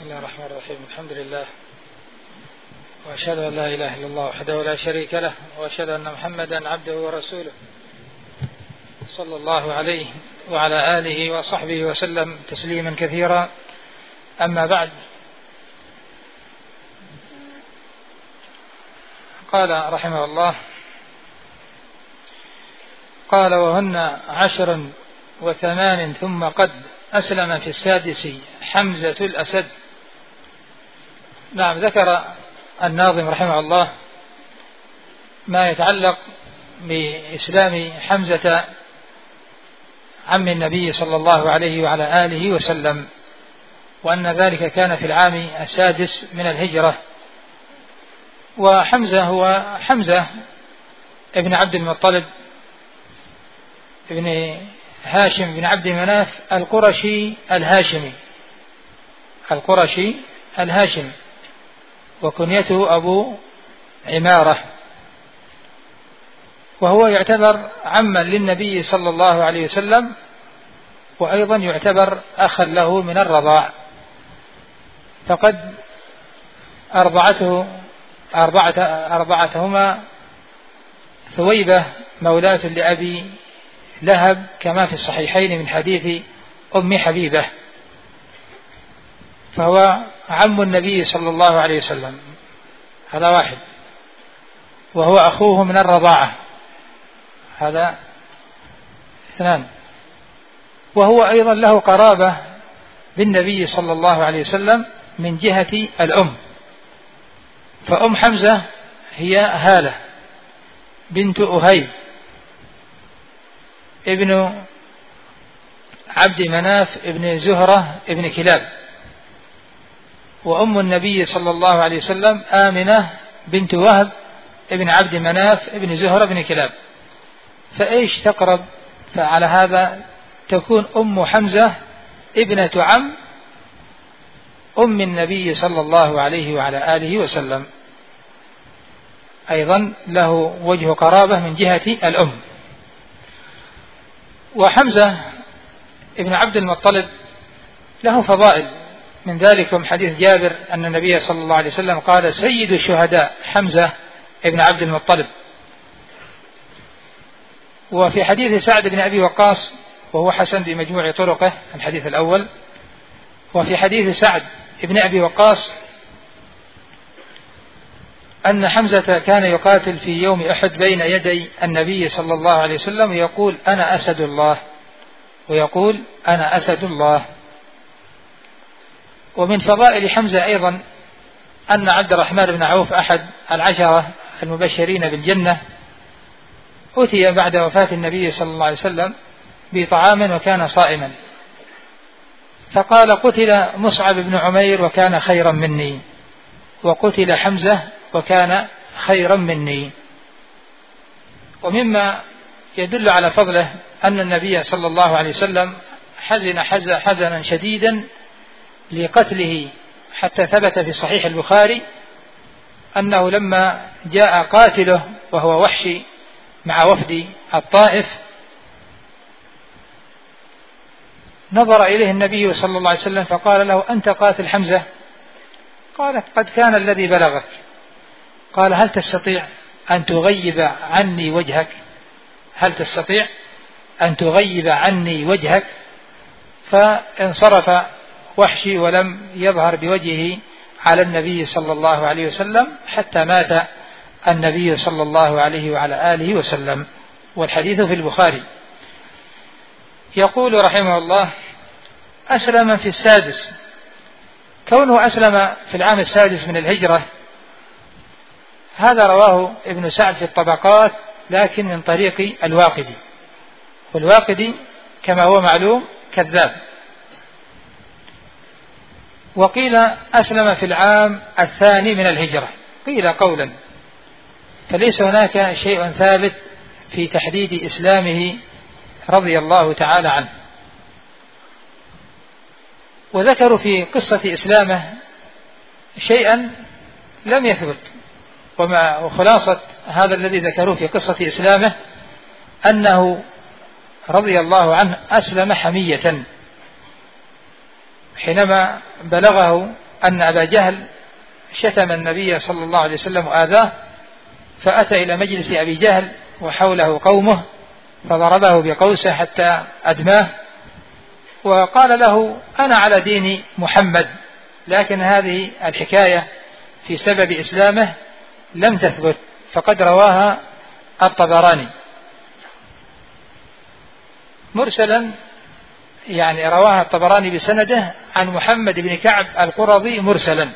الله الرحمن الرحيم. الحمد لله، وأشهد أن لا إله إلا الله وحده لا شريك له، وأشهد أن محمدا عبده ورسوله صلى الله عليه وعلى آله وصحبه وسلم تسليما كثيرا. أما بعد، قال رحمه الله: قال: وهن 10 و8 ثم قد أسلم في السادس حمزة الأسد. نعم، ذكر الناظم رحمه الله ما يتعلق بإسلام حمزة عم النبي صلى الله عليه وعلى آله وسلم، وأن ذلك كان في العام 6 من الهجرة. وحمزة هو حمزة ابن عبد المطلب ابن هاشم بن عبد مناف القرشي الهاشمي، وكنيته أبو عمارة، وهو يعتبر عما للنبي صلى الله عليه وسلم، وأيضا يعتبر أخا له من الرضاع، فقد أرضعتهما ثويبة مولاة لأبي لهب، كما في الصحيحين من حديث أم حبيبة، فهو عم النبي صلى الله عليه وسلم، هذا واحد، وهو أخوه من الرضاعة، هذا 2، وهو أيضا له قرابة بالنبي صلى الله عليه وسلم من جهة الأم، فأم حمزة هي هالة بنت أهيب ابن عبد مناف ابن زهرة ابن كلاب، وأم النبي صلى الله عليه وسلم آمنة بنت وهب ابن عبد مناف ابن زهرة ابن كلاب، فإيش تقرب؟ فعلى هذا تكون أم حمزة ابنة عم أم النبي صلى الله عليه وعلى آله وسلم، أيضا له وجه قرابة من جهة الأم. وحمزة ابن عبد المطلب له فضائل، من ذلك حديث جابر أن النبي صلى الله عليه وسلم قال: سيد الشهداء حمزة ابن عبد المطلب. وفي حديث سعد بن أبي وقاص، وهو حسن بمجموع طرقه الحديث الأول، وفي حديث سعد بن أبي وقاص أن حمزة كان يقاتل في يوم أحد بين يدي النبي صلى الله عليه وسلم ويقول: أنا أسد الله. ومن فضائل حمزة أيضا أن عبد الرحمن بن عوف أحد 10 المبشرين بالجنة أتي بعد وفاة النبي صلى الله عليه وسلم بطعام وكان صائما، فقال: قتل مصعب بن عمير وكان خيرا مني، وقتل حمزة وكان خيرا مني. ومما يدل على فضله أن النبي صلى الله عليه وسلم حزن حزنا شديدا لقتله، حتى ثبت في صحيح البخاري أنه لما جاء قاتله وهو وحشي مع وفد الطائف، نظر إليه النبي صلى الله عليه وسلم فقال له: أنت قاتل حمزة؟ قال: قد كان الذي بلغك. قال: هل تستطيع أن تغيب عني وجهك؟ فانصرف وحشي ولم يظهر بوجهه على النبي صلى الله عليه وسلم حتى مات النبي صلى الله عليه وعلى آله وسلم، والحديث في البخاري. يقول رحمه الله: أسلم في السادس. كونه أسلم في العام 6 من الهجرة هذا رواه ابن سعد في الطبقات، لكن من طريق الواقدي، والواقدي كما هو معلوم كذاب. وقيل أسلم في العام 2 من الهجرة، قيل قولا، فليس هناك شيء ثابت في تحديد إسلامه رضي الله تعالى عنه. وذكروا في قصة إسلامه شيئا لم يثبت، وخلاصة هذا الذي ذكروه في قصة إسلامه أنه رضي الله عنه أسلم حمية، حينما بلغه أن أبا جهل شتم النبي صلى الله عليه وسلم وآذاه، فأتى إلى مجلس أبي جهل وحوله قومه فضربه بقوسه حتى أدماه، وقال له: أنا على دين محمد. لكن هذه الحكاية في سبب إسلامه لم تثبت، فقد رواها الطبراني مرسلا، يعني رواها الطبراني بسنده عن محمد بن كعب القرظي مرسلا،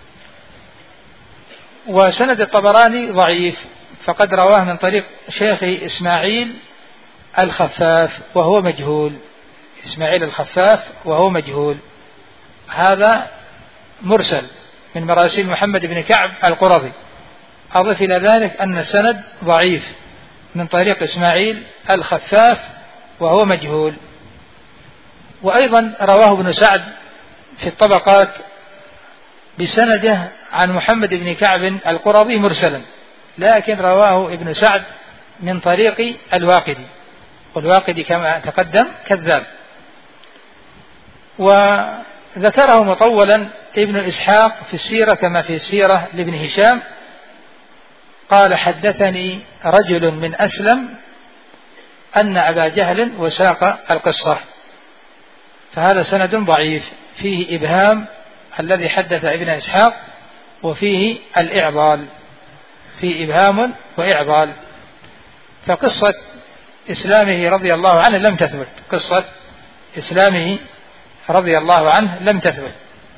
وسند الطبراني ضعيف، فقد رواه من طريق شيخه إسماعيل الخفاف وهو مجهول. إسماعيل الخفاف وهو مجهول، هذا مرسل من مراسيل محمد بن كعب القرظي. أضف إلى ذلك أن السند ضعيف من طريق إسماعيل الخفاف وهو مجهول. وأيضا رواه ابن سعد في الطبقات بسنده عن محمد بن كعب القرظي مرسلا، لكن رواه ابن سعد من طريق الواقدي، والواقدي كما تقدم كذاب. وذكره مطولا ابن إسحاق في السيرة كما في السيرة لابن هشام، قال: حدثني رجل من أسلم أن أبا جهل وساق القصة. فهذا سند ضعيف فيه إبهام الذي حدث ابن إسحاق، وفيه الإعضال، فيه إبهام وإعضال. فقصة إسلامه رضي الله عنه لم تثبت، قصة إسلامه رضي الله عنه لم تثبت،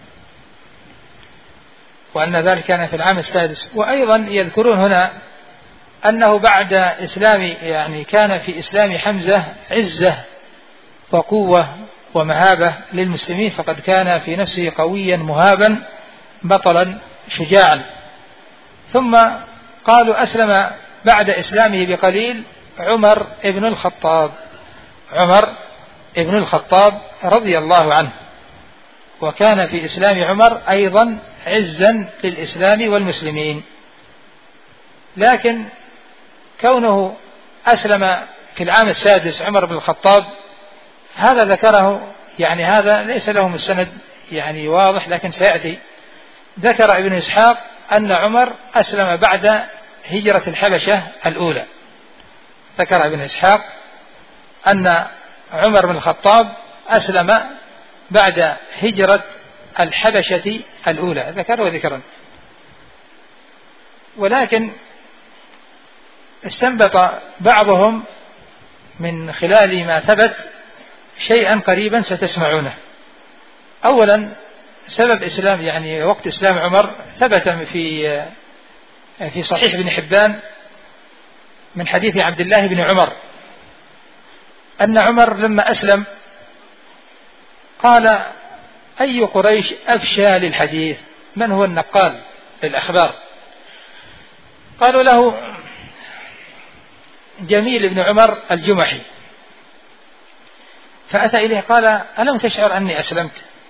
وأن ذلك كان في العام السادس. وأيضا يذكرون هنا أنه بعد إسلام، يعني كان في إسلام حمزة عزة وقوة ومهابة للمسلمين، فقد كان في نفسه قويا مهابا بطلا شجاعا. ثم قالوا أسلم بعد إسلامه بقليل عمر ابن الخطاب، عمر ابن الخطاب رضي الله عنه، وكان في إسلام عمر أيضا عزا للإسلام والمسلمين. لكن كونه أسلم في العام السادس عمر بن الخطاب، هذا ذكره، يعني هذا ليس له مستند يعني واضح، لكن سيأتي. ذكر ابن إسحاق أن عمر أسلم بعد هجرة الحبشة الأولى، ذكر ابن إسحاق أن عمر بن الخطاب أسلم بعد هجرة الحبشة الأولى، ذكره ذكرا. ولكن استنبط بعضهم من خلال ما ثبت شيئا قريبا ستسمعونه. أولا سبب إسلام، يعني وقت إسلام عمر، ثبت في صحيح ابن حبان من حديث عبد الله بن عمر أن عمر لما أسلم قال: أي قريش أفشى للحديث؟ من هو النقال للأخبار؟ قالوا له: جميل بن عمر الجمحي. فأتى إليه قال: ألم تشعر أني أسلمت؟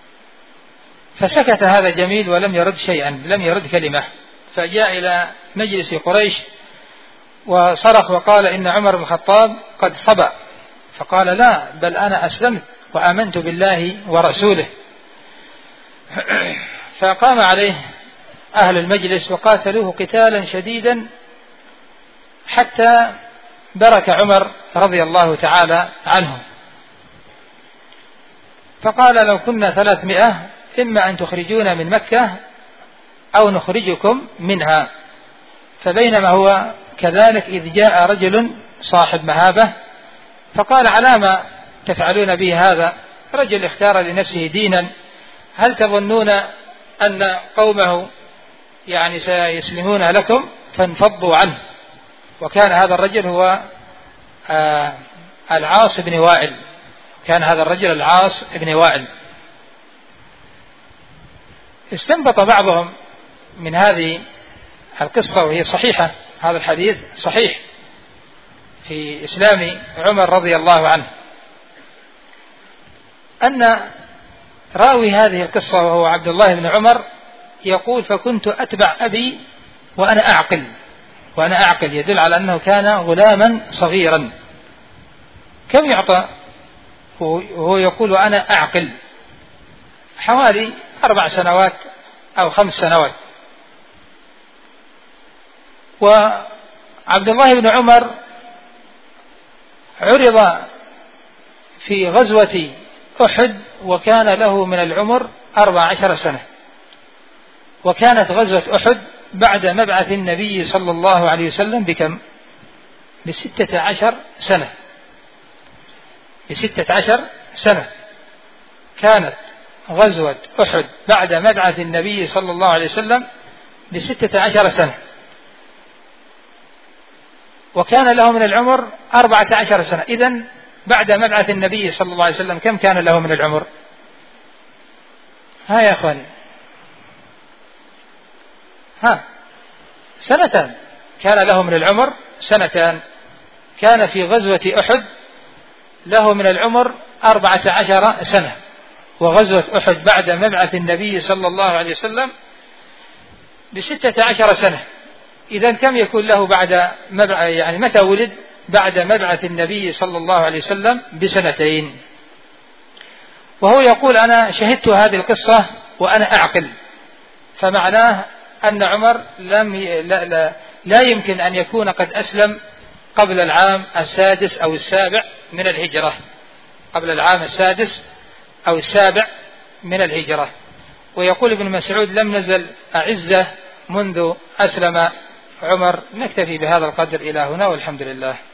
فسكت هذا جميل ولم يرد شيئا، لم يرد كلمة. فجاء إلى مجلس قريش وصرخ وقال: إن عمر بن الخطاب قد صبأ. فقال: لا، بل أنا أسلمت وآمنت بالله ورسوله. فقام عليه أهل المجلس وقاتلوه قتالا شديدا حتى برك عمر رضي الله تعالى عنه. فقال: لو كنا 300 إما أن تخرجونا من مكة أو نخرجكم منها. فبينما هو كذلك إذ جاء رجل صاحب مهابة فقال: على ما تفعلون به هذا؟ رجل اختار لنفسه دينا، هل تظنون أن قومه يعني سيسلمون لكم؟ فانفضوا عنه. وكان هذا الرجل هو العاص بن وائل، كان هذا الرجل العاص بن وائل. استنبط بعضهم من هذه القصة، وهي صحيحة، هذا الحديث صحيح في إسلام عمر رضي الله عنه، أن راوي هذه القصة وهو عبد الله بن عمر يقول: فكنت أتبع أبي وأنا أعقل، وأنا أعقل يدل على أنه كان غلاما صغيرا. كم يعطى وهو يقول وأنا أعقل؟ حوالي 4 سنوات أو 5 سنوات. وعبد الله بن عمر عرض في غزوة أحد وكان له من العمر 14 سنة، وكانت غزوة أحد بعد مبعث النبي صلى الله عليه وسلم بكم؟ ب16 سنة. ب16 سنة كانت غزوة أحد بعد مبعث النبي صلى الله عليه وسلم ب16 سنة، وكان له من العمر 14 سنة. إذن بعد مبعث النبي صلى الله عليه وسلم كم كان له من العمر؟ ها يا أخواني، سنتان. كان له من العمر سنتان. كان في غزوة أحد له من العمر 14 سنة، وغزوة أحد بعد مبعث النبي صلى الله عليه وسلم ب16 سنة. إذن كم يكون له بعد يعني متى ولد؟ بعد مبعث النبي صلى الله عليه وسلم ب2 سنين. وهو يقول أنا شهدت هذه القصة وأنا أعقل، فمعناه أن عمر لا يمكن أن يكون قد أسلم قبل العام 6 أو 7 من الهجرة، قبل العام 6 أو 7 من الهجرة. ويقول ابن مسعود لم نزل أعزة منذ أسلم عمر. نكتفي بهذا القدر إلى هنا، والحمد لله.